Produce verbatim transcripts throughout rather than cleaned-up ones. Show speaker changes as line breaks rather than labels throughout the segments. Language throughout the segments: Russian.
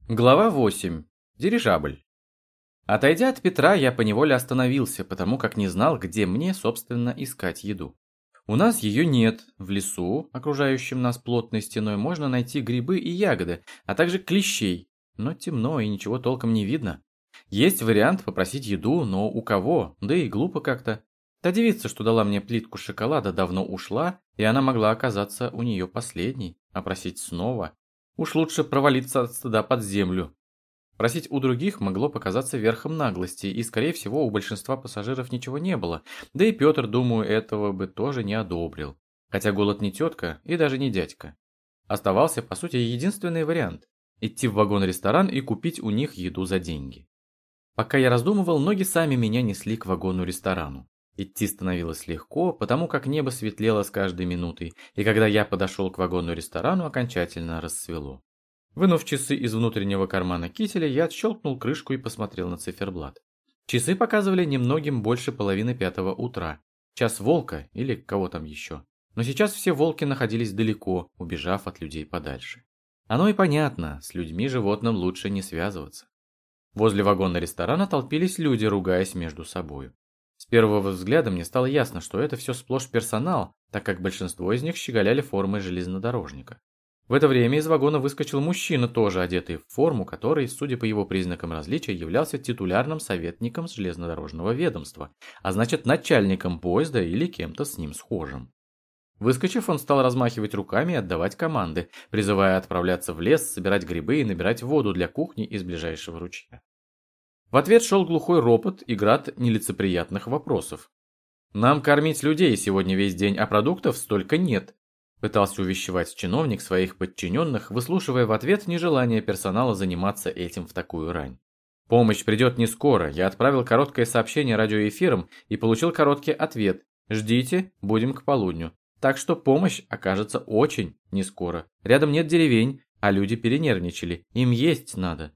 Глава восемь. Дирижабль. Отойдя от Петра, я поневоле остановился, потому как не знал, где мне, собственно, искать еду. У нас ее нет. В лесу, окружающем нас плотной стеной, можно найти грибы и ягоды, а также клещей. Но темно и ничего толком не видно. Есть вариант попросить еду, но у кого? Да и глупо как-то. Та девица, что дала мне плитку шоколада, давно ушла, и она могла оказаться у нее последней. А просить снова? Уж лучше провалиться от стыда под землю. Просить у других могло показаться верхом наглости, и, скорее всего, у большинства пассажиров ничего не было, да и Петр, думаю, этого бы тоже не одобрил. Хотя голод не тетка и даже не дядька. Оставался, по сути, единственный вариант – идти в вагон-ресторан и купить у них еду за деньги. Пока я раздумывал, ноги сами меня несли к вагону-ресторану. Идти становилось легко, потому как небо светлело с каждой минутой, и когда я подошел к вагону-ресторану, окончательно рассвело. Вынув часы из внутреннего кармана кителя, я отщелкнул крышку и посмотрел на циферблат. Часы показывали немногим больше половины пятого утра. Час волка или кого там еще. Но сейчас все волки находились далеко, убежав от людей подальше. Оно и понятно, с людьми животным лучше не связываться. Возле вагона ресторана толпились люди, ругаясь между собой. С первого взгляда мне стало ясно, что это все сплошь персонал, так как большинство из них щеголяли формой железнодорожника. В это время из вагона выскочил мужчина, тоже одетый в форму, который, судя по его признакам различия, являлся титулярным советником с железнодорожного ведомства, а значит начальником поезда или кем-то с ним схожим. Выскочив, он стал размахивать руками и отдавать команды, призывая отправляться в лес, собирать грибы и набирать воду для кухни из ближайшего ручья. В ответ шел глухой ропот и град нелицеприятных вопросов. «Нам кормить людей сегодня весь день, а продуктов столько нет», пытался увещевать чиновник своих подчиненных, выслушивая в ответ нежелание персонала заниматься этим в такую рань. «Помощь придет не скоро. Я отправил короткое сообщение радиоэфиром и получил короткий ответ. Ждите, будем к полудню. Так что помощь окажется очень не скоро. Рядом нет деревень, а люди перенервничали. Им есть надо».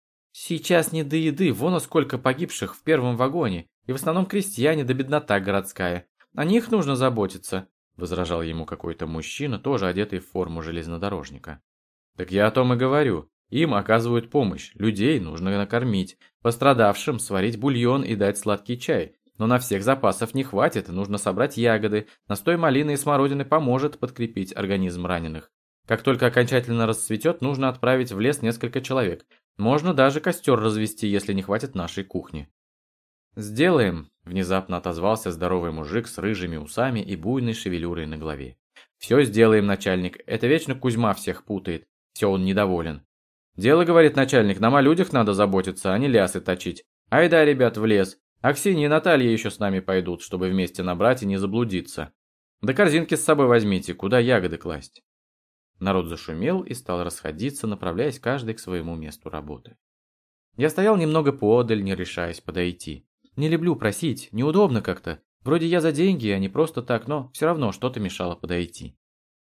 «Сейчас не до еды, вон а сколько погибших в первом вагоне, и в основном крестьяне да беднота городская. О них нужно заботиться», – возражал ему какой-то мужчина, тоже одетый в форму железнодорожника. «Так я о том и говорю. Им оказывают помощь, людей нужно накормить, пострадавшим сварить бульон и дать сладкий чай. Но на всех запасов не хватит, нужно собрать ягоды, настой малины и смородины поможет подкрепить организм раненых. Как только окончательно расцветет, нужно отправить в лес несколько человек. Можно даже костер развести, если не хватит нашей кухни». «Сделаем», – внезапно отозвался здоровый мужик с рыжими усами и буйной шевелюрой на голове. «Все сделаем, начальник. Это вечно Кузьма всех путает. Все он недоволен». «Дело, — говорит начальник, — нам о людях надо заботиться, а не лясы точить. Айда, ребят, в лес. Аксинья и Наталья еще с нами пойдут, чтобы вместе набрать и не заблудиться. Да корзинки с собой возьмите, куда ягоды класть». Народ зашумел и стал расходиться, направляясь каждый к своему месту работы. Я стоял немного поодаль, не решаясь подойти. Не люблю просить, неудобно как-то. Вроде я за деньги, а не просто так, но все равно что-то мешало подойти.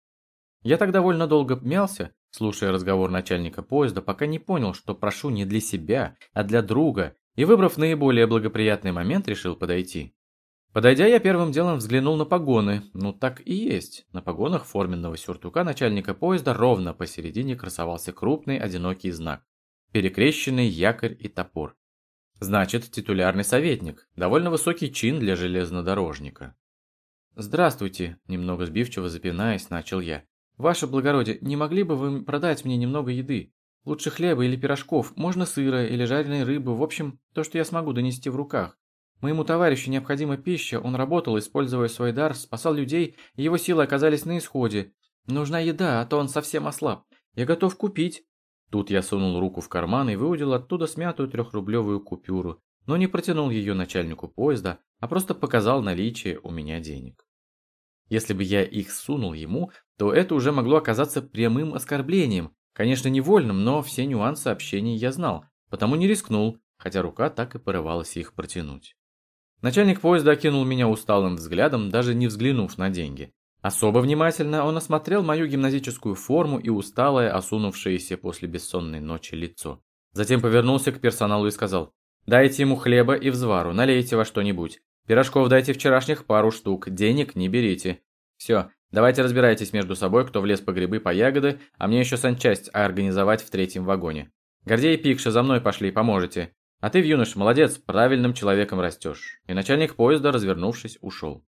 Я так довольно долго мялся, слушая разговор начальника поезда, пока не понял, что прошу не для себя, а для друга, и, выбрав наиболее благоприятный момент, решил подойти. Подойдя, я первым делом взглянул на погоны. Ну так и есть. На погонах форменного сюртука начальника поезда ровно посередине красовался крупный одинокий знак. Перекрещенный якорь и топор. Значит, титулярный советник. Довольно высокий чин для железнодорожника. «Здравствуйте», – немного сбивчиво запинаясь, начал я. «Ваше благородие, не могли бы вы продать мне немного еды? Лучше хлеба или пирожков, можно сыра или жареной рыбы, в общем, то, что я смогу донести в руках. Моему товарищу необходима пища, он работал, используя свой дар, спасал людей, и его силы оказались на исходе. Нужна еда, а то он совсем ослаб. Я готов купить». Тут я сунул руку в карман и выудил оттуда смятую трехрублевую купюру, но не протянул ее начальнику поезда, а просто показал наличие у меня денег. Если бы я их сунул ему, то это уже могло оказаться прямым оскорблением. Конечно, невольным, но все нюансы общения я знал, потому не рискнул, хотя рука так и порывалась их протянуть. Начальник поезда окинул меня усталым взглядом, даже не взглянув на деньги. Особо внимательно он осмотрел мою гимназическую форму и усталое, осунувшееся после бессонной ночи лицо. Затем повернулся к персоналу и сказал: «Дайте ему хлеба и взвару, налейте во что-нибудь. Пирожков дайте вчерашних пару штук, денег не берите. Все, давайте разбирайтесь между собой, кто влез по грибы, по ягоды, а мне еще санчасть организовать в третьем вагоне. Гордей и Пикша, за мной пошли, поможете. А ты, юнош, молодец, правильным человеком растешь». И начальник поезда, развернувшись, ушел.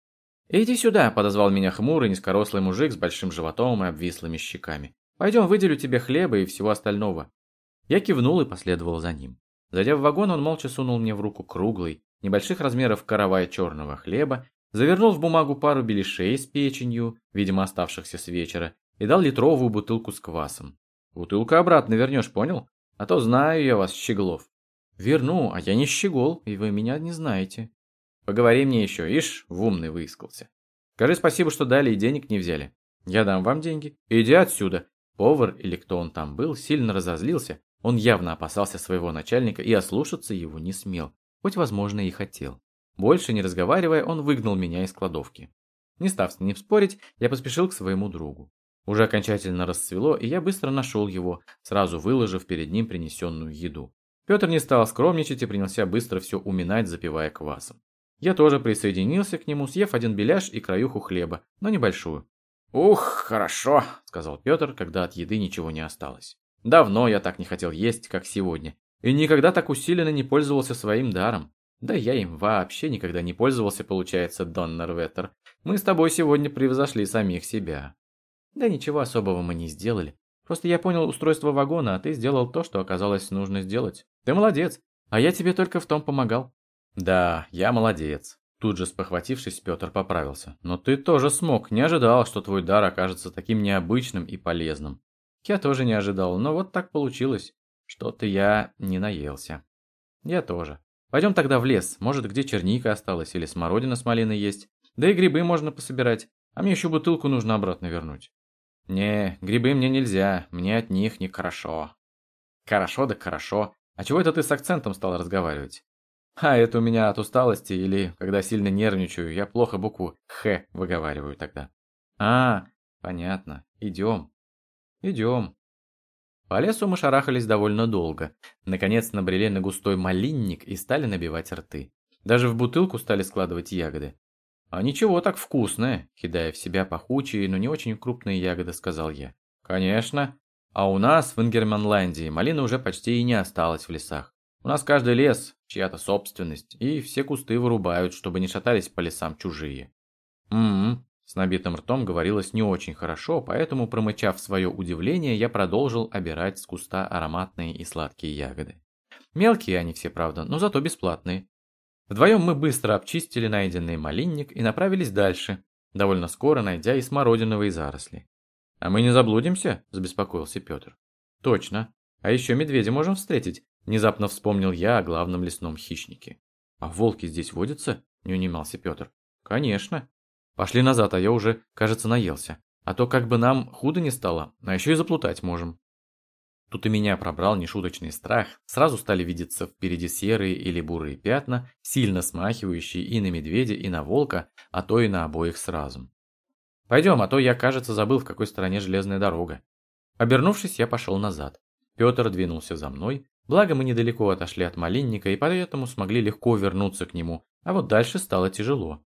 «Иди сюда», – подозвал меня хмурый, низкорослый мужик с большим животом и обвислыми щеками. «Пойдем, выделю тебе хлеба и всего остального». Я кивнул и последовал за ним. Зайдя в вагон, он молча сунул мне в руку круглый, небольших размеров каравай черного хлеба, завернул в бумагу пару беляшей с печенью, видимо оставшихся с вечера, и дал литровую бутылку с квасом. «Бутылку обратно вернешь, понял? А то знаю я вас, щеглов». «Верну, а я не щегол, и вы меня не знаете». «Поговори мне еще, ишь, в умный выискался. Скажи спасибо, что дали и денег не взяли. Я дам вам деньги. Иди отсюда». Повар, или кто он там был, сильно разозлился. Он явно опасался своего начальника и ослушаться его не смел, хоть, возможно, и хотел. Больше не разговаривая, он выгнал меня из кладовки. Не став с ним спорить, я поспешил к своему другу. Уже окончательно расцвело, и я быстро нашел его, сразу выложив перед ним принесенную еду. Петр не стал скромничать и принялся быстро все уминать, запивая квасом. Я тоже присоединился к нему, съев один беляш и краюху хлеба, но небольшую. «Ух, хорошо», — сказал Петр, когда от еды ничего не осталось. «Давно я так не хотел есть, как сегодня, и никогда так усиленно не пользовался своим даром. Да я им вообще никогда не пользовался, получается, Доннерветтер. Мы с тобой сегодня превзошли самих себя». «Да ничего особого мы не сделали. Просто я понял устройство вагона, а ты сделал то, что оказалось нужно сделать. Ты молодец, а я тебе только в том помогал». «Да, я молодец». Тут же спохватившись, Петр поправился. «Но ты тоже смог, не ожидал, что твой дар окажется таким необычным и полезным». «Я тоже не ожидал, но вот так получилось. Что-то я не наелся». «Я тоже. Пойдем тогда в лес, может, где черника осталась или смородина с малиной есть. Да и грибы можно пособирать, а мне еще бутылку нужно обратно вернуть». «Не, грибы мне нельзя, мне от них не хорошо». «Хорошо да хорошо. А чего это ты с акцентом стал разговаривать?» «А это у меня от усталости или, когда сильно нервничаю, я плохо букву «Х» выговариваю тогда». «А, понятно. Идем». «Идем». По лесу мы шарахались довольно долго. Наконец набрели на густой малинник и стали набивать рты. Даже в бутылку стали складывать ягоды. «А ничего, так вкусное», – кидая в себя пахучие, но не очень крупные ягоды, сказал я. «Конечно. А у нас в Ингерманландии малины уже почти и не осталось в лесах. У нас каждый лес – чья-то собственность, и все кусты вырубают, чтобы не шатались по лесам чужие». «М-м-м», с набитым ртом говорилось не очень хорошо, поэтому, промычав свое удивление, я продолжил обирать с куста ароматные и сладкие ягоды. Мелкие они все, правда, но зато бесплатные. Вдвоем мы быстро обчистили найденный малинник и направились дальше, довольно скоро найдя и смородиновые заросли. «А мы не заблудимся?» – забеспокоился Петр. «Точно. А еще медведя можем встретить», – внезапно вспомнил я о главном лесном хищнике. «А волки здесь водятся?» – не унимался Петр. «Конечно. Пошли назад, а я уже, кажется, наелся. А то как бы нам худо не стало, а еще и заплутать можем». Тут и меня пробрал нешуточный страх, сразу стали видеться впереди серые или бурые пятна, сильно смахивающие и на медведя, и на волка, а то и на обоих сразу. «Пойдем, а то я, кажется, забыл, в какой стороне железная дорога». Обернувшись, я пошел назад. Петр двинулся за мной, благо мы недалеко отошли от малинника и поэтому смогли легко вернуться к нему, а вот дальше стало тяжело.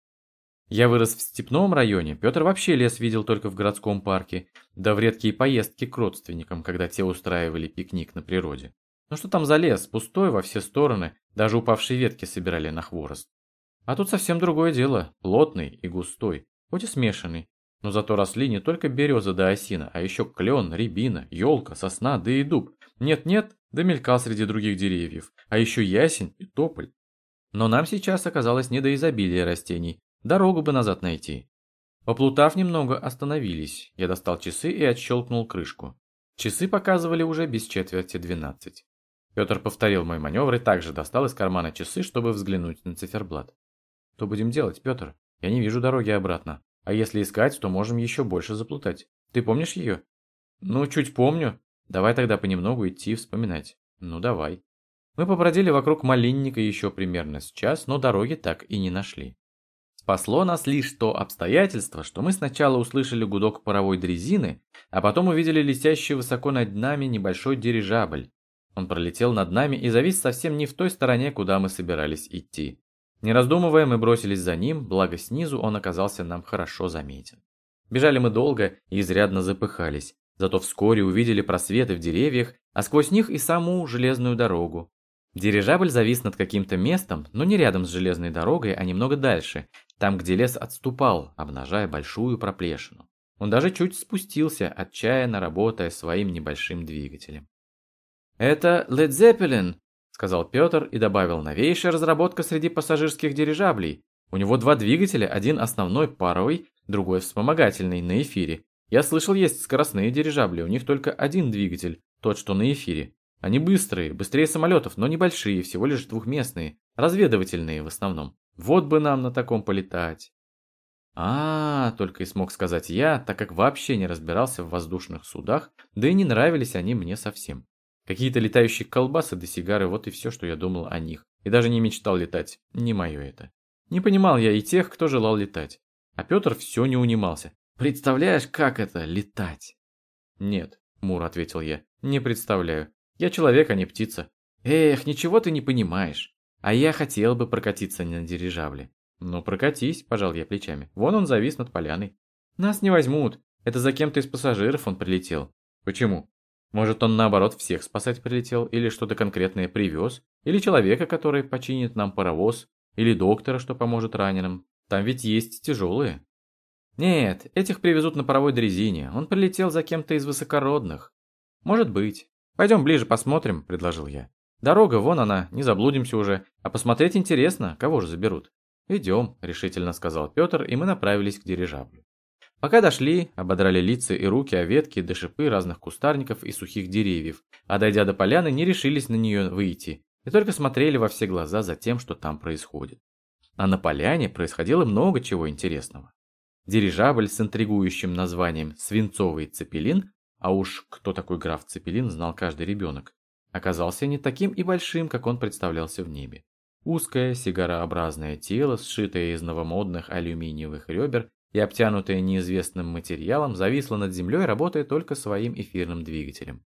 Я вырос в степном районе, Петр вообще лес видел только в городском парке, да в редкие поездки к родственникам, когда те устраивали пикник на природе. Ну что там за лес, пустой во все стороны, даже упавшие ветки собирали на хворост. А тут совсем другое дело, плотный и густой, хоть и смешанный, но зато росли не только береза да осина, а еще клен, рябина, елка, сосна да и дуб. Нет-нет, да мелькал среди других деревьев, а еще ясень и тополь. Но нам сейчас оказалось не до изобилия растений. Дорогу бы назад найти. Поплутав немного, остановились. Я достал часы и отщелкнул крышку. Часы показывали уже без четверти двенадцать. Петр повторил мой маневр и также достал из кармана часы, чтобы взглянуть на циферблат. «Что будем делать, Петр? Я не вижу дороги обратно. А если искать, то можем еще больше заплутать. Ты помнишь ее?» «Ну, чуть помню. Давай тогда понемногу идти и вспоминать». «Ну, давай». Мы побродили вокруг малинника еще примерно с час, но дороги так и не нашли. Спасло нас лишь то обстоятельство, что мы сначала услышали гудок паровой дрезины, а потом увидели летящий высоко над нами небольшой дирижабль. Он пролетел над нами и завис совсем не в той стороне, куда мы собирались идти. Не раздумывая, мы бросились за ним, благо снизу он оказался нам хорошо заметен. Бежали мы долго и изрядно запыхались, зато вскоре увидели просветы в деревьях а сквозь них и саму железную дорогу. Дирижабль завис над каким-то местом, но не рядом с железной дорогой, а немного дальше, там, где лес отступал, обнажая большую проплешину. Он даже чуть спустился, отчаянно работая своим небольшим двигателем. «Это Led Zeppelin», — сказал Петр и добавил: «новейшая разработка среди пассажирских дирижаблей. У него два двигателя, один основной паровый, другой вспомогательный, на эфире. Я слышал, есть скоростные дирижабли, у них только один двигатель, тот, что на эфире. Они быстрые, быстрее самолетов, но небольшие, всего лишь двухместные, разведывательные в основном. Вот бы нам на таком полетать». А, только и смог сказать я, так как вообще не разбирался в воздушных судах, да и не нравились они мне совсем. Какие-то летающие колбасы да сигары, вот и все, что я думал о них. И даже не мечтал летать, не мое это. Не понимал я и тех, кто желал летать. А Петр все не унимался. «Представляешь, как это, летать?» «Нет», — хмуро ответил я, — «не представляю. Я человек, а не птица». «Эх, ничего ты не понимаешь. А я хотел бы прокатиться на дирижабле». «Ну, прокатись», – пожал я плечами. «Вон он завис над поляной». «Нас не возьмут. Это за кем-то из пассажиров он прилетел». «Почему? Может, он наоборот всех спасать прилетел? Или что-то конкретное привез? Или человека, который починит нам паровоз? Или доктора, что поможет раненым? Там ведь есть тяжелые». «Нет, этих привезут на паровой дрезине. Он прилетел за кем-то из высокородных». «Может быть. Пойдем ближе посмотрим», – предложил я. «Дорога, вон она, не заблудимся уже. А посмотреть интересно, кого же заберут». «Идем», – решительно сказал Петр, и мы направились к дирижаблю. Пока дошли, ободрали лица и руки о ветки до шипы разных кустарников и сухих деревьев, а дойдя до поляны, не решились на нее выйти, и только смотрели во все глаза за тем, что там происходит. А на поляне происходило много чего интересного. Дирижабль с интригующим названием «Свинцовый цепелин», а уж кто такой граф Цепелин, знал каждый ребенок, оказался не таким и большим, как он представлялся в небе. Узкое сигарообразное тело, сшитое из новомодных алюминиевых ребер и обтянутое неизвестным материалом, зависло над землей, работая только своим эфирным двигателем.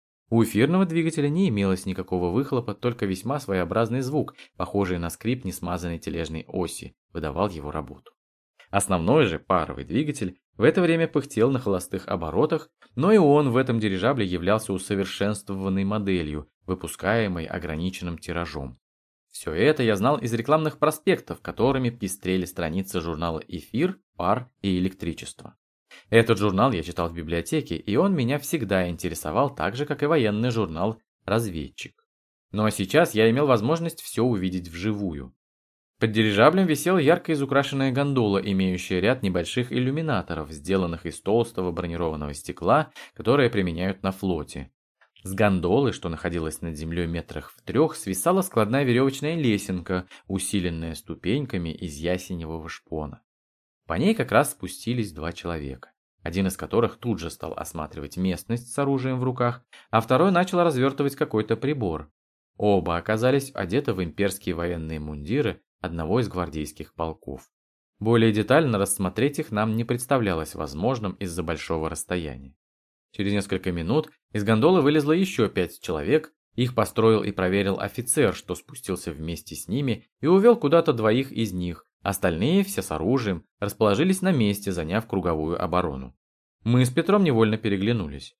У эфирного двигателя не имелось никакого выхлопа, только весьма своеобразный звук, похожий на скрип несмазанной тележной оси, выдавал его работу. Основной же паровый двигатель в это время пыхтел на холостых оборотах, но и он в этом дирижабле являлся усовершенствованной моделью, выпускаемой ограниченным тиражом. Все это я знал из рекламных проспектов, которыми пестрели страницы журнала «Эфир», «Пар» и «Электричество». Этот журнал я читал в библиотеке, и он меня всегда интересовал так же, как и военный журнал «Разведчик». Ну а сейчас я имел возможность все увидеть вживую. Под дирижаблем висела ярко изукрашенная гондола, имеющая ряд небольших иллюминаторов, сделанных из толстого бронированного стекла, которые применяют на флоте. С гондолы, что находилась над землей метрах в трех, свисала складная веревочная лесенка, усиленная ступеньками из ясеневого шпона. По ней как раз спустились два человека, один из которых тут же стал осматривать местность с оружием в руках, а второй начал развертывать какой-то прибор. Оба оказались одеты в имперские военные мундиры одного из гвардейских полков. Более детально рассмотреть их нам не представлялось возможным из-за большого расстояния. Через несколько минут из гондолы вылезло еще пять человек, их построил и проверил офицер, что спустился вместе с ними и увел куда-то двоих из них, остальные, все с оружием, расположились на месте, заняв круговую оборону. Мы с Петром невольно переглянулись.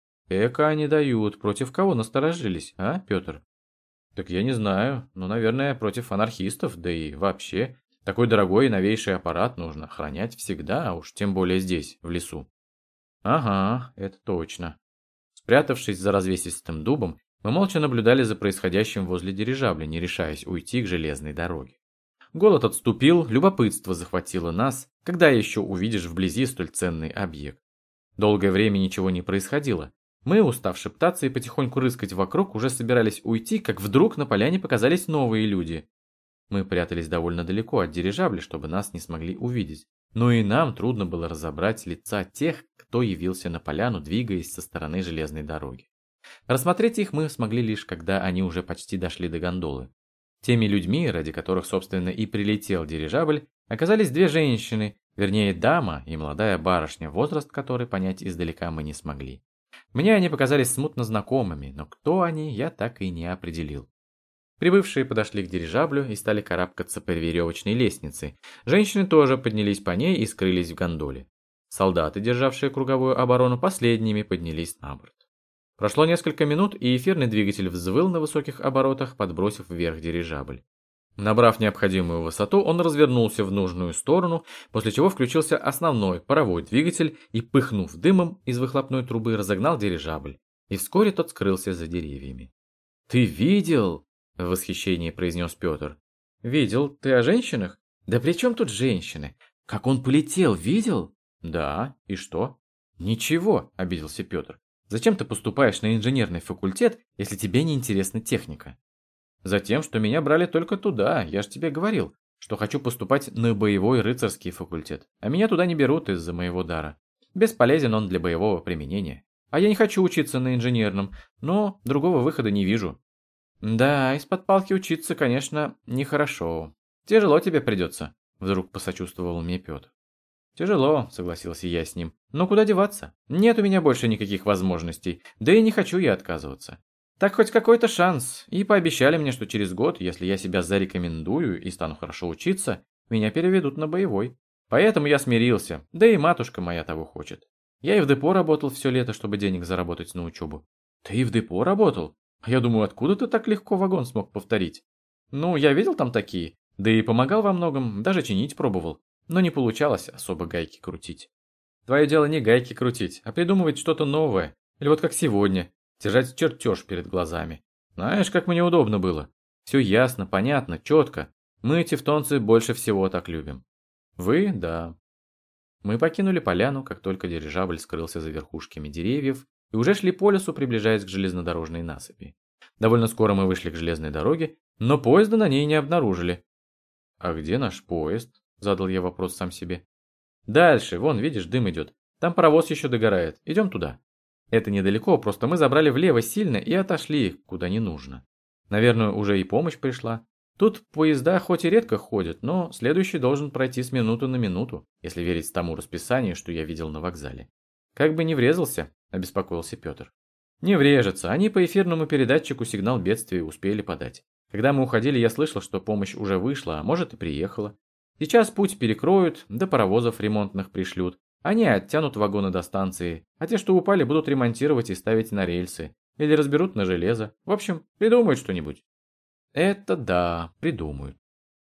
Эка они дают, против кого насторожились, а, Петр? Так я не знаю, ну, наверное, против анархистов, да и вообще. Такой дорогой и новейший аппарат нужно охранять всегда, а уж тем более здесь, в лесу. Ага, это точно. Спрятавшись за развесистым дубом, мы молча наблюдали за происходящим возле дирижабля, не решаясь уйти к железной дороге. Голод отступил, любопытство захватило нас, когда еще увидишь вблизи столь ценный объект. Долгое время ничего не происходило. Мы, устав шептаться и потихоньку рыскать вокруг, уже собирались уйти, как вдруг на поляне показались новые люди. Мы прятались довольно далеко от дирижабля, чтобы нас не смогли увидеть. Но и нам трудно было разобрать лица тех, кто явился на поляну, двигаясь со стороны железной дороги. Рассмотреть их мы смогли лишь, когда они уже почти дошли до гондолы. Теми людьми, ради которых, собственно, и прилетел дирижабль, оказались две женщины, вернее, дама и молодая барышня, возраст которой понять издалека мы не смогли. Мне они показались смутно знакомыми, но кто они, я так и не определил. Прибывшие подошли к дирижаблю и стали карабкаться по веревочной лестнице. Женщины тоже поднялись по ней и скрылись в гондоле. Солдаты, державшие круговую оборону, последними поднялись на борт. Прошло несколько минут, и эфирный двигатель взвыл на высоких оборотах, подбросив вверх дирижабль. Набрав необходимую высоту, он развернулся в нужную сторону, после чего включился основной паровой двигатель и, пыхнув дымом из выхлопной трубы, разогнал дирижабль. И вскоре тот скрылся за деревьями. «Ты видел?» – в восхищении произнес Петр. «Видел. Ты о женщинах?» «Да при чем тут женщины? Как он полетел, видел?» «Да. И что?» «Ничего», – обиделся Петр. «Зачем ты поступаешь на инженерный факультет, если тебе не интересна техника?» «Затем, что меня брали только туда, я же тебе говорил, что хочу поступать на боевой рыцарский факультет, а меня туда не берут из-за моего дара. Бесполезен он для боевого применения. А я не хочу учиться на инженерном, но другого выхода не вижу». «Да, из-под палки учиться, конечно, нехорошо. Тяжело тебе придется», – вдруг посочувствовал мне Петр. «Тяжело», – согласился я с ним. «Но куда деваться? Нет у меня больше никаких возможностей, да и не хочу я отказываться. Так хоть какой-то шанс, и пообещали мне, что через год, если я себя зарекомендую и стану хорошо учиться, меня переведут на боевой. Поэтому я смирился, да и матушка моя того хочет. Я и в депо работал все лето, чтобы денег заработать на учебу». «Ты и в депо работал? А я думаю, откуда ты так легко вагон смог повторить?» «Ну, я видел там такие, да и помогал во многом, даже чинить пробовал, но не получалось особо гайки крутить». «Твое дело не гайки крутить, а придумывать что-то новое, или вот как сегодня. Держать чертеж перед глазами. Знаешь, как мне удобно было. Все ясно, понятно, четко. Мы, тевтонцы, больше всего так любим». «Вы, да». Мы покинули поляну, как только дирижабль скрылся за верхушками деревьев, и уже шли по лесу, приближаясь к железнодорожной насыпи. Довольно скоро мы вышли к железной дороге, но поезда на ней не обнаружили. «А где наш поезд?» – задал я вопрос сам себе. «Дальше, вон, видишь, дым идет. Там паровоз еще догорает. Идем туда». Это недалеко, просто мы забрали влево сильно и отошли, куда не нужно. Наверное, уже и помощь пришла. Тут поезда хоть и редко ходят, но следующий должен пройти с минуты на минуту, если верить тому расписанию, что я видел на вокзале. «Как бы не врезался», – обеспокоился Петр. «Не врежется, они по эфирному передатчику сигнал бедствия успели подать. Когда мы уходили, я слышал, что помощь уже вышла, а может и приехала. Сейчас путь перекроют, до паровозов ремонтных пришлют. Они оттянут вагоны до станции, а те, что упали, будут ремонтировать и ставить на рельсы. Или разберут на железо. В общем, придумают что-нибудь». «Это да, придумают».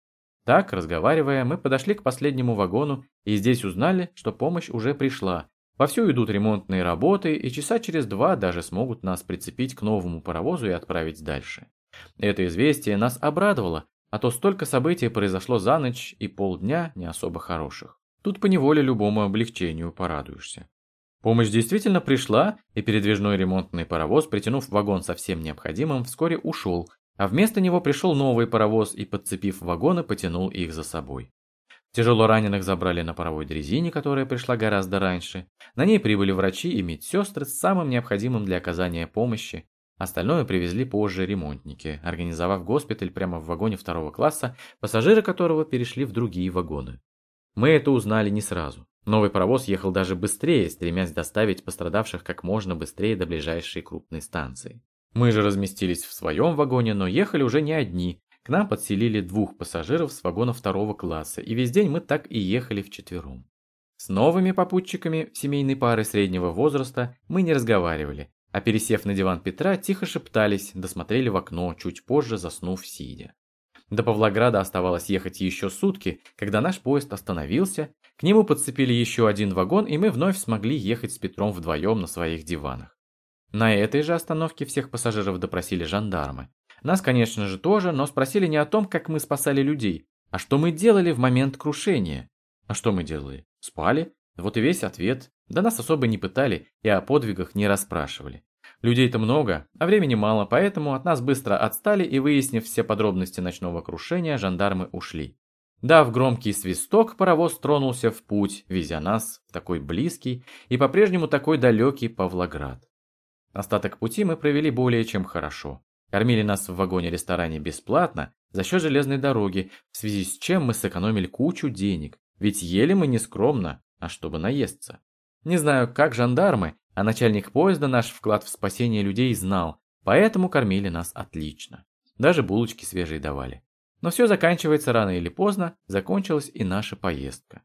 Так, разговаривая, мы подошли к последнему вагону и здесь узнали, что помощь уже пришла. Вовсю идут ремонтные работы, и часа через два даже смогут нас прицепить к новому паровозу и отправить дальше. Это известие нас обрадовало, а то столько событий произошло за ночь и полдня не особо хороших. Тут поневоле любому облегчению порадуешься. Помощь действительно пришла, и передвижной ремонтный паровоз, притянув вагон со всем необходимым, вскоре ушел, а вместо него пришел новый паровоз и, подцепив вагоны, потянул их за собой. Тяжело раненых забрали на паровой дрезине, которая пришла гораздо раньше. На ней прибыли врачи и медсестры с самым необходимым для оказания помощи. Остальное привезли позже ремонтники, организовав госпиталь прямо в вагоне второго класса, пассажиры которого перешли в другие вагоны. Мы это узнали не сразу. Новый паровоз ехал даже быстрее, стремясь доставить пострадавших как можно быстрее до ближайшей крупной станции. Мы же разместились в своем вагоне, но ехали уже не одни. К нам подселили двух пассажиров с вагона второго класса, и весь день мы так и ехали вчетвером. С новыми попутчиками семейной пары среднего возраста мы не разговаривали, а пересев на диван Петра, тихо шептались, досмотрели в окно, чуть позже заснув сидя. До Павлограда оставалось ехать еще сутки, когда наш поезд остановился, к нему подцепили еще один вагон, и мы вновь смогли ехать с Петром вдвоем на своих диванах. На этой же остановке всех пассажиров допросили жандармы. Нас, конечно же, тоже, но спросили не о том, как мы спасали людей, а что мы делали в момент крушения. А что мы делали? Спали? Вот и весь ответ. Да нас особо не пытали и о подвигах не расспрашивали. Людей-то много, а времени мало, поэтому от нас быстро отстали, и, выяснив все подробности ночного крушения, жандармы ушли. Дав громкий свисток, паровоз тронулся в путь, везя нас в такой близкий и по-прежнему такой далекий Павлоград. Остаток пути мы провели более чем хорошо. Кормили нас в вагоне-ресторане бесплатно за счет железной дороги, в связи с чем мы сэкономили кучу денег, ведь ели мы не скромно, а чтобы наесться. Не знаю, как жандармы, а начальник поезда наш вклад в спасение людей знал, поэтому кормили нас отлично. Даже булочки свежие давали. Но все заканчивается рано или поздно, закончилась и наша поездка.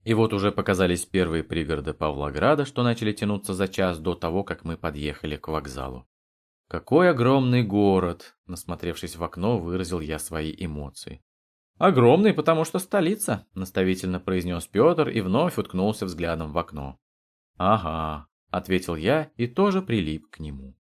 И вот уже показались первые пригороды Павлограда, что начали тянуться за час до того, как мы подъехали к вокзалу. «Какой огромный город!» – насмотревшись в окно, выразил я свои эмоции. «Огромный, потому что столица», – наставительно произнес Петр и вновь уткнулся взглядом в окно. «Ага», – ответил я и тоже прилип к нему.